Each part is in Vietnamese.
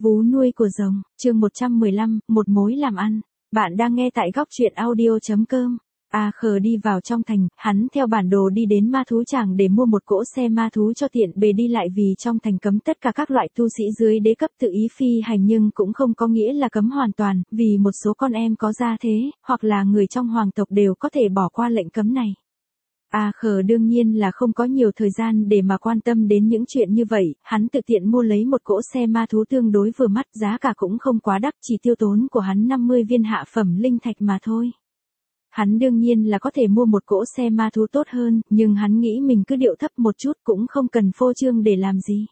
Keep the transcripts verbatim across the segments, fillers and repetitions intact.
Vú nuôi của rồng, chương một trăm mười lăm, một mối làm ăn. Bạn đang nghe tại góc truyện audio.com. A Khờ đi vào trong thành, hắn theo bản đồ đi đến ma thú tràng để mua một cỗ xe ma thú cho tiện bề đi lại vì trong thành cấm tất cả các loại tu sĩ dưới đế cấp tự ý phi hành nhưng cũng không có nghĩa là cấm hoàn toàn, vì một số con em có gia thế, hoặc là người trong hoàng tộc đều có thể bỏ qua lệnh cấm này. A Khờ đương nhiên là không có nhiều thời gian để mà quan tâm đến những chuyện như vậy, hắn tự tiện mua lấy một cỗ xe ma thú tương đối vừa mắt, giá cả cũng không quá đắt, chỉ tiêu tốn của hắn năm mươi viên hạ phẩm linh thạch mà thôi. Hắn đương nhiên là có thể mua một cỗ xe ma thú tốt hơn, nhưng hắn nghĩ mình cứ điệu thấp một chút cũng không cần phô trương để làm gì.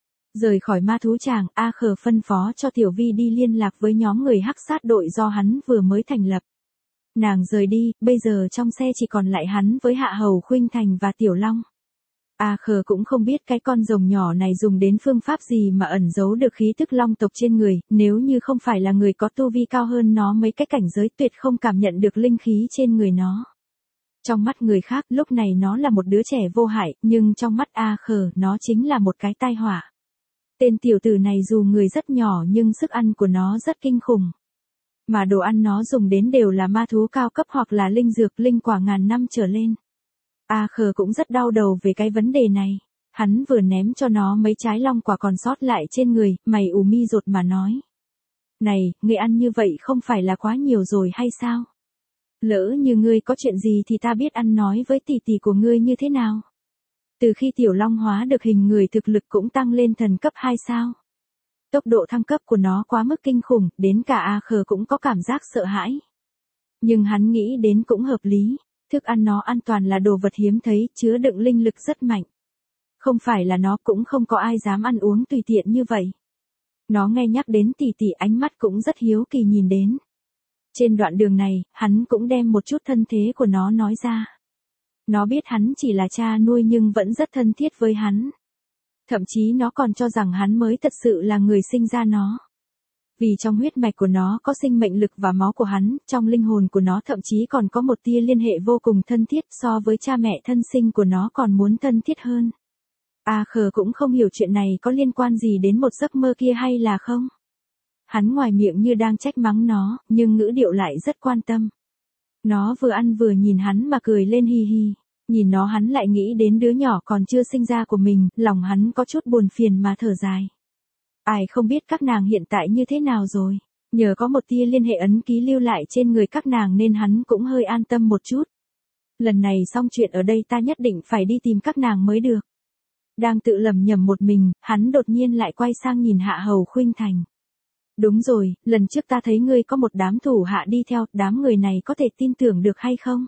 Rời khỏi ma thú tràng, A Khờ phân phó cho Tiểu Vi đi liên lạc với nhóm người hắc sát đội do hắn vừa mới thành lập. Nàng rời đi, bây giờ trong xe chỉ còn lại hắn với Hạ Hầu Khuynh Thành và Tiểu Long. A Khờ cũng không biết cái con rồng nhỏ này dùng đến phương pháp gì mà ẩn giấu được khí tức long tộc trên người, nếu như không phải là người có tu vi cao hơn nó mấy cái cảnh giới tuyệt không cảm nhận được linh khí trên người nó. Trong mắt người khác lúc này nó là một đứa trẻ vô hại, nhưng trong mắt A Khờ nó chính là một cái tai họa. Tên tiểu tử này dù người rất nhỏ nhưng sức ăn của nó rất kinh khủng. Mà đồ ăn nó dùng đến đều là ma thú cao cấp hoặc là linh dược linh quả ngàn năm trở lên. A Khờ cũng rất đau đầu về cái vấn đề này. Hắn vừa ném cho nó mấy trái long quả còn sót lại trên người, mày ù mi rột mà nói. Này, ngươi ăn như vậy không phải là quá nhiều rồi hay sao? Lỡ như ngươi có chuyện gì thì ta biết ăn nói với tỷ tỷ của ngươi như thế nào? Từ khi tiểu long hóa được hình người thực lực cũng tăng lên thần cấp hai sao? Tốc độ thăng cấp của nó quá mức kinh khủng, đến cả A Khờ cũng có cảm giác sợ hãi. Nhưng hắn nghĩ đến cũng hợp lý, thức ăn nó an toàn là đồ vật hiếm thấy, chứa đựng linh lực rất mạnh. Không phải là nó cũng không có ai dám ăn uống tùy tiện như vậy. Nó nghe nhắc đến tỷ tỷ ánh mắt cũng rất hiếu kỳ nhìn đến. Trên đoạn đường này, hắn cũng đem một chút thân thế của nó nói ra. Nó biết hắn chỉ là cha nuôi nhưng vẫn rất thân thiết với hắn. Thậm chí nó còn cho rằng hắn mới thật sự là người sinh ra nó. Vì trong huyết mạch của nó có sinh mệnh lực và máu của hắn, trong linh hồn của nó thậm chí còn có một tia liên hệ vô cùng thân thiết so với cha mẹ thân sinh của nó còn muốn thân thiết hơn. A Khờ cũng không hiểu chuyện này có liên quan gì đến một giấc mơ kia hay là không. Hắn ngoài miệng như đang trách mắng nó, nhưng ngữ điệu lại rất quan tâm. Nó vừa ăn vừa nhìn hắn mà cười lên hi hi. Nhìn nó hắn lại nghĩ đến đứa nhỏ còn chưa sinh ra của mình, lòng hắn có chút buồn phiền mà thở dài. Ai không biết các nàng hiện tại như thế nào rồi, nhờ có một tia liên hệ ấn ký lưu lại trên người các nàng nên hắn cũng hơi an tâm một chút. Lần này xong chuyện ở đây ta nhất định phải đi tìm các nàng mới được. Đang tự lẩm nhẩm một mình, hắn đột nhiên lại quay sang nhìn Hạ Hầu Khuynh Thành. Đúng rồi, lần trước ta thấy ngươi có một đám thủ hạ đi theo, đám người này có thể tin tưởng được hay không?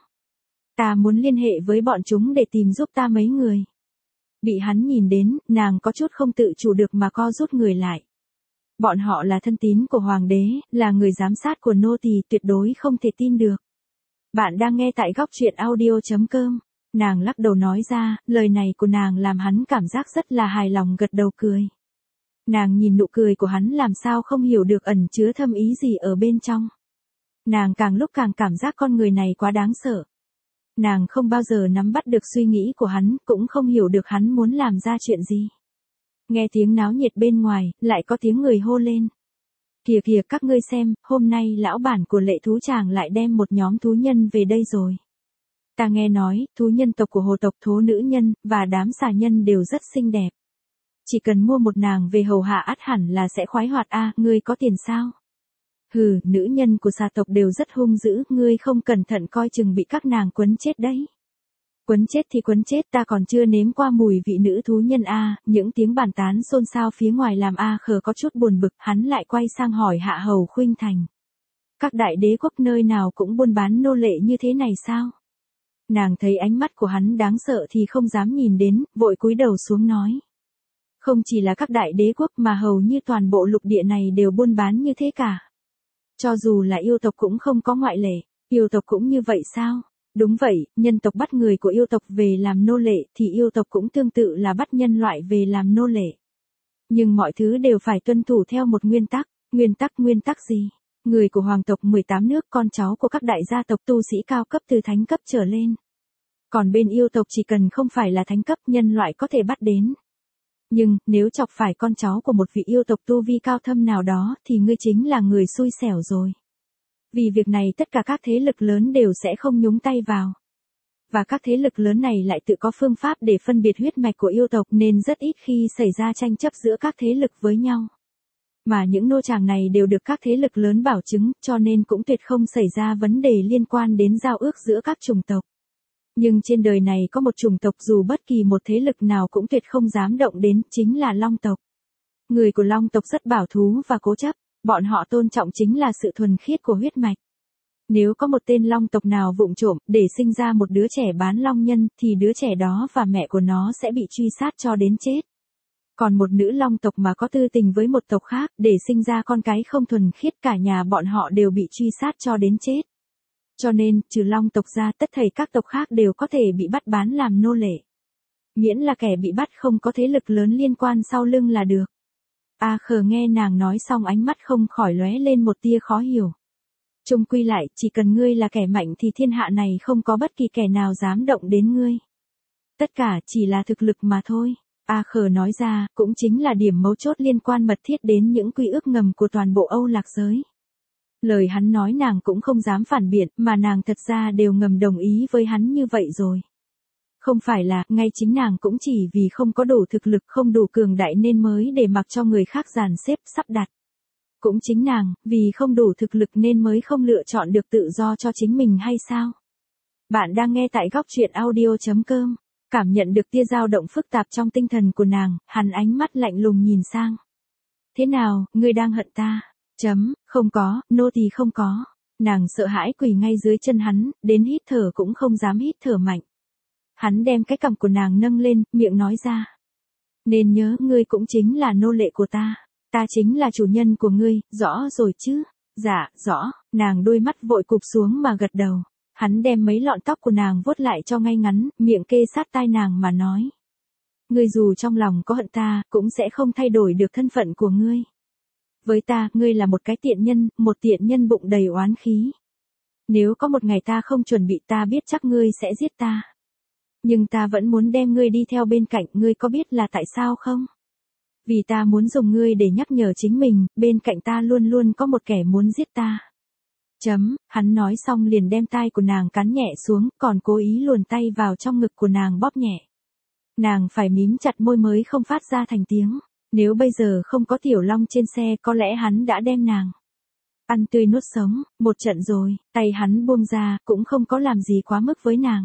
Ta muốn liên hệ với bọn chúng để tìm giúp ta mấy người. Bị hắn nhìn đến, nàng có chút không tự chủ được mà co rút người lại. Bọn họ là thân tín của hoàng đế, là người giám sát của nô tỳ, tuyệt đối không thể tin được. Bạn đang nghe tại góc truyện audio.com. Nàng lắc đầu nói ra, lời này của nàng làm hắn cảm giác rất là hài lòng gật đầu cười. Nàng nhìn nụ cười của hắn làm sao không hiểu được ẩn chứa thâm ý gì ở bên trong. Nàng càng lúc càng cảm giác con người này quá đáng sợ. Nàng không bao giờ nắm bắt được suy nghĩ của hắn, cũng không hiểu được hắn muốn làm ra chuyện gì. Nghe tiếng náo nhiệt bên ngoài, lại có tiếng người hô lên. Kìa kìa các ngươi xem, hôm nay lão bản của lệ thú tràng lại đem một nhóm thú nhân về đây rồi. Ta nghe nói, thú nhân tộc của hồ tộc thố nữ nhân, và đám xà nhân đều rất xinh đẹp. Chỉ cần mua một nàng về hầu hạ ắt hẳn là sẽ khoái hoạt a, à, ngươi có tiền sao? Hừ, nữ nhân của xà tộc đều rất hung dữ, ngươi không cẩn thận coi chừng bị các nàng quấn chết đấy. Quấn chết thì quấn chết, ta còn chưa nếm qua mùi vị nữ thú nhân a, à, những tiếng bàn tán xôn xao phía ngoài làm A Khờ có chút buồn bực, hắn lại quay sang hỏi Hạ Hầu Khuynh Thành. Các đại đế quốc nơi nào cũng buôn bán nô lệ như thế này sao? Nàng thấy ánh mắt của hắn đáng sợ thì không dám nhìn đến, vội cúi đầu xuống nói. Không chỉ là các đại đế quốc mà hầu như toàn bộ lục địa này đều buôn bán như thế cả. Cho dù là yêu tộc cũng không có ngoại lệ, yêu tộc cũng như vậy sao? Đúng vậy, nhân tộc bắt người của yêu tộc về làm nô lệ thì yêu tộc cũng tương tự là bắt nhân loại về làm nô lệ. Nhưng mọi thứ đều phải tuân thủ theo một nguyên tắc, nguyên tắc nguyên tắc gì? Người của hoàng tộc mười tám nước, con cháu của các đại gia tộc tu sĩ cao cấp từ thánh cấp trở lên. Còn bên yêu tộc chỉ cần không phải là thánh cấp nhân loại có thể bắt đến. Nhưng, nếu chọc phải con cháu của một vị yêu tộc tu vi cao thâm nào đó thì ngươi chính là người xui xẻo rồi. Vì việc này tất cả các thế lực lớn đều sẽ không nhúng tay vào. Và các thế lực lớn này lại tự có phương pháp để phân biệt huyết mạch của yêu tộc nên rất ít khi xảy ra tranh chấp giữa các thế lực với nhau. Mà những nô tràng này đều được các thế lực lớn bảo chứng, cho nên cũng tuyệt không xảy ra vấn đề liên quan đến giao ước giữa các chủng tộc. Nhưng trên đời này có một chủng tộc dù bất kỳ một thế lực nào cũng tuyệt không dám động đến, chính là Long tộc. Người của Long tộc rất bảo thú và cố chấp, bọn họ tôn trọng chính là sự thuần khiết của huyết mạch. Nếu có một tên Long tộc nào vụng trộm để sinh ra một đứa trẻ bán long nhân thì đứa trẻ đó và mẹ của nó sẽ bị truy sát cho đến chết. Còn một nữ Long tộc mà có tư tình với một tộc khác để sinh ra con cái không thuần khiết, cả nhà bọn họ đều bị truy sát cho đến chết. Cho nên, trừ Long tộc ra, tất thảy các tộc khác đều có thể bị bắt bán làm nô lệ. Miễn là kẻ bị bắt không có thế lực lớn liên quan sau lưng là được. A Khờ nghe nàng nói xong ánh mắt không khỏi lóe lên một tia khó hiểu. Chung quy lại, chỉ cần ngươi là kẻ mạnh thì thiên hạ này không có bất kỳ kẻ nào dám động đến ngươi. Tất cả chỉ là thực lực mà thôi. A Khờ nói ra, cũng chính là điểm mấu chốt liên quan mật thiết đến những quy ước ngầm của toàn bộ Âu Lạc giới. Lời hắn nói nàng cũng không dám phản biện, mà nàng thật ra đều ngầm đồng ý với hắn như vậy rồi. Không phải là, ngay chính nàng cũng chỉ vì không có đủ thực lực, không đủ cường đại nên mới để mặc cho người khác dàn xếp, sắp đặt. Cũng chính nàng, vì không đủ thực lực nên mới không lựa chọn được tự do cho chính mình hay sao? Bạn đang nghe tại góc truyện audio chấm com. Cảm nhận được tia dao động phức tạp trong tinh thần của nàng, hắn ánh mắt lạnh lùng nhìn sang. Thế nào, ngươi đang hận ta? Chấm, không có, nô tỳ không có. Nàng sợ hãi quỳ ngay dưới chân hắn, đến hít thở cũng không dám hít thở mạnh. Hắn đem cái cằm của nàng nâng lên, miệng nói ra. Nên nhớ, ngươi cũng chính là nô lệ của ta. Ta chính là chủ nhân của ngươi, rõ rồi chứ? Dạ, rõ. Nàng đôi mắt vội cụp xuống mà gật đầu. Hắn đem mấy lọn tóc của nàng vuốt lại cho ngay ngắn, miệng kê sát tai nàng mà nói. Ngươi dù trong lòng có hận ta, cũng sẽ không thay đổi được thân phận của ngươi. Với ta, ngươi là một cái tiện nhân, một tiện nhân bụng đầy oán khí. Nếu có một ngày ta không chuẩn bị, ta biết chắc ngươi sẽ giết ta. Nhưng ta vẫn muốn đem ngươi đi theo bên cạnh, ngươi có biết là tại sao không? Vì ta muốn dùng ngươi để nhắc nhở chính mình, bên cạnh ta luôn luôn có một kẻ muốn giết ta. Chấm, hắn nói xong liền đem tai của nàng cắn nhẹ xuống, còn cố ý luồn tay vào trong ngực của nàng bóp nhẹ. Nàng phải mím chặt môi mới không phát ra thành tiếng. Nếu bây giờ không có Tiểu Long trên xe có lẽ hắn đã đem nàng ăn tươi nuốt sống, một trận rồi, tay hắn buông ra, cũng không có làm gì quá mức với nàng.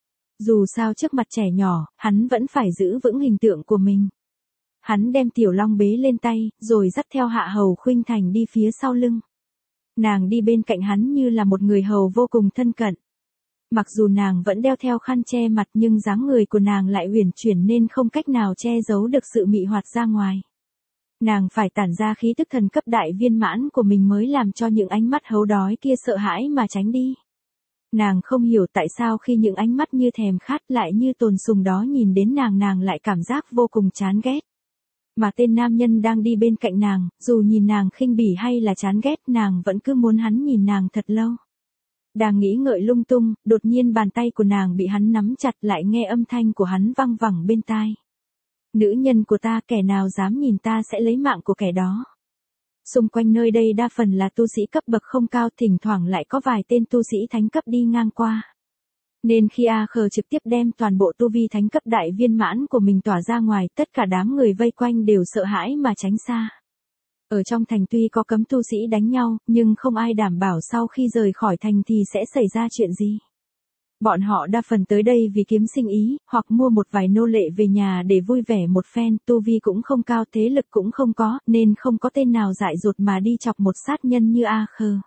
Dù sao trước mặt trẻ nhỏ, hắn vẫn phải giữ vững hình tượng của mình. Hắn đem Tiểu Long bế lên tay, rồi dắt theo Hạ Hầu Khuynh Thành đi phía sau lưng. Nàng đi bên cạnh hắn như là một người hầu vô cùng thân cận. Mặc dù nàng vẫn đeo theo khăn che mặt nhưng dáng người của nàng lại uyển chuyển nên không cách nào che giấu được sự mị hoạt ra ngoài. Nàng phải tản ra khí tức thần cấp đại viên mãn của mình mới làm cho những ánh mắt hấu đói kia sợ hãi mà tránh đi. Nàng không hiểu tại sao khi những ánh mắt như thèm khát lại như tồn sùng đó nhìn đến nàng nàng lại cảm giác vô cùng chán ghét. Mà tên nam nhân đang đi bên cạnh nàng, dù nhìn nàng khinh bỉ hay là chán ghét nàng vẫn cứ muốn hắn nhìn nàng thật lâu. Đang nghĩ ngợi lung tung, đột nhiên bàn tay của nàng bị hắn nắm chặt lại nghe âm thanh của hắn văng vẳng bên tai. Nữ nhân của ta, kẻ nào dám nhìn ta sẽ lấy mạng của kẻ đó. Xung quanh nơi đây đa phần là tu sĩ cấp bậc không cao, thỉnh thoảng lại có vài tên tu sĩ thánh cấp đi ngang qua. Nên khi A Khờ trực tiếp đem toàn bộ tu vi thánh cấp đại viên mãn của mình tỏa ra ngoài, tất cả đám người vây quanh đều sợ hãi mà tránh xa. Ở trong thành tuy có cấm tu sĩ đánh nhau, nhưng không ai đảm bảo sau khi rời khỏi thành thì sẽ xảy ra chuyện gì. Bọn họ đa phần tới đây vì kiếm sinh ý, hoặc mua một vài nô lệ về nhà để vui vẻ một phen, tu vi cũng không cao, thế lực cũng không có, nên không có tên nào dại dột mà đi chọc một sát nhân như A Khờ.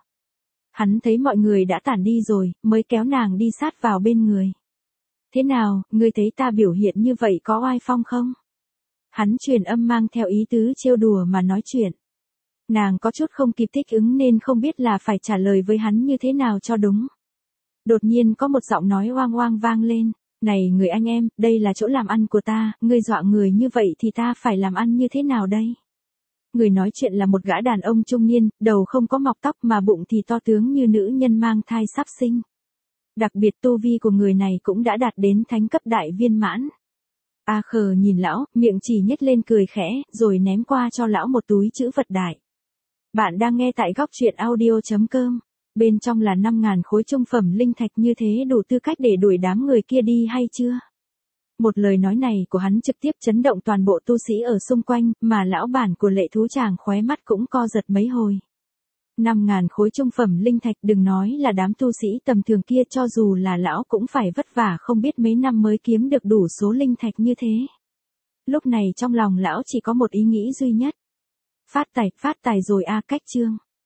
Hắn thấy mọi người đã tản đi rồi, mới kéo nàng đi sát vào bên người. Thế nào, ngươi thấy ta biểu hiện như vậy có oai phong không? Hắn truyền âm mang theo ý tứ trêu đùa mà nói chuyện. Nàng có chút không kịp thích ứng nên không biết là phải trả lời với hắn như thế nào cho đúng. Đột nhiên có một giọng nói oang oang vang lên. Này người anh em, đây là chỗ làm ăn của ta, ngươi dọa người như vậy thì ta phải làm ăn như thế nào đây? Người nói chuyện là một gã đàn ông trung niên, đầu không có mọc tóc mà bụng thì to tướng như nữ nhân mang thai sắp sinh. Đặc biệt tu vi của người này cũng đã đạt đến thánh cấp đại viên mãn. A Khờ nhìn lão, miệng chỉ nhếch lên cười khẽ, rồi ném qua cho lão một túi trữ vật đại. Bạn đang nghe tại góc truyện audio.com. Bên trong là năm ngàn khối trung phẩm linh thạch, như thế đủ tư cách để đuổi đám người kia đi hay chưa? Một lời nói này của hắn trực tiếp chấn động toàn bộ tu sĩ ở xung quanh, mà lão bản của Lệ Thú Tràng khóe mắt cũng co giật mấy hồi. Năm ngàn khối trung phẩm linh thạch, đừng nói là đám tu sĩ tầm thường kia, cho dù là lão cũng phải vất vả không biết mấy năm mới kiếm được đủ số linh thạch như thế. Lúc này trong lòng lão chỉ có một ý nghĩ duy nhất. Phát tài, phát tài rồi a. Cách chương.